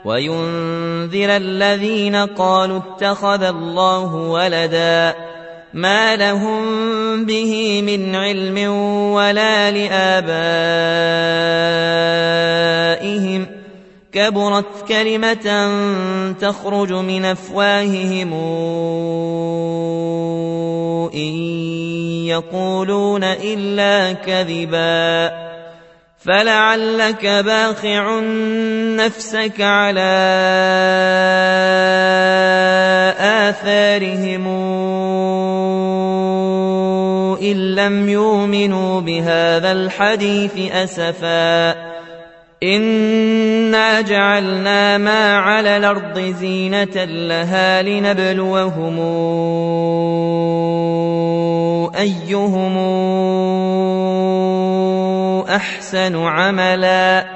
وينذر الذين قالوا اتخذ الله ولدا ما لهم به من علم ولا لآبائهم كبرت كلمة تخرج من أفواههم إن يقولون إلا كذبا فلعلك باخع نفسك على آثارهم إن لم يؤمنوا بهذا الحديث أسفا إنا جعلنا ما على الأرض زينة لها لنبلوهم أيهم أحسن عملا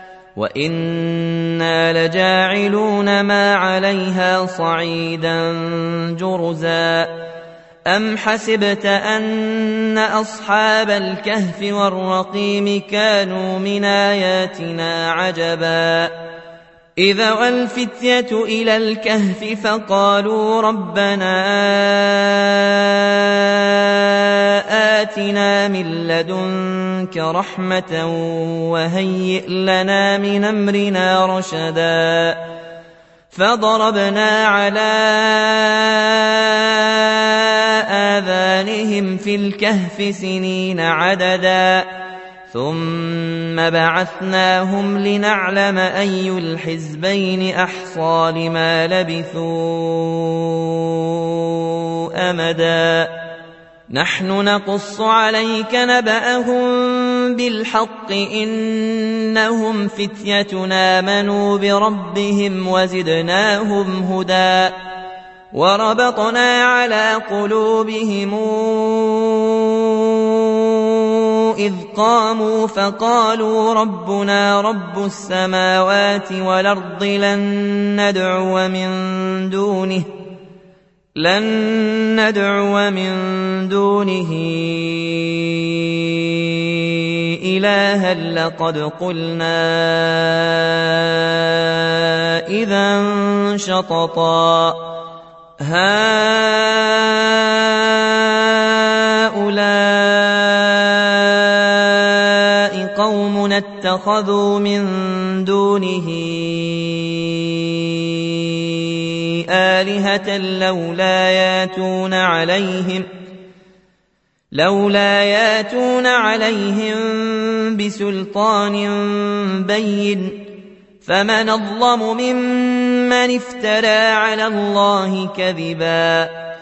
وإنا لجاعلون ما عليها صعيدا جرزا أم حسبت أن أصحاب الكهف والرقيم كانوا من آياتنا عجبا إذا والفتية إلى الكهف فقالوا ربنا آتنا من لدنك رحمة وهيئ لنا من أمرنا رشدا فضربنا على آذانهم في الكهف سنين عددا ثم بعثناهم لنعلم أي الحزبين أحصى لما لبثوا أمدا نحن نقص عليك نبأهم بالحق إنهم فتية آمنوا بربهم وزدناهم هدى وربطنا على قلوبهم إذ قاموا فقالوا ربنا رب السماوات والأرض لن ندعو من دونه إلها لقد قلنا إذا شططا هؤلاء قوم اتخذوا من دونه آلهة لولا ياتون عليهم بسلطان بين فمن أظلم ممن افترى على الله كذبا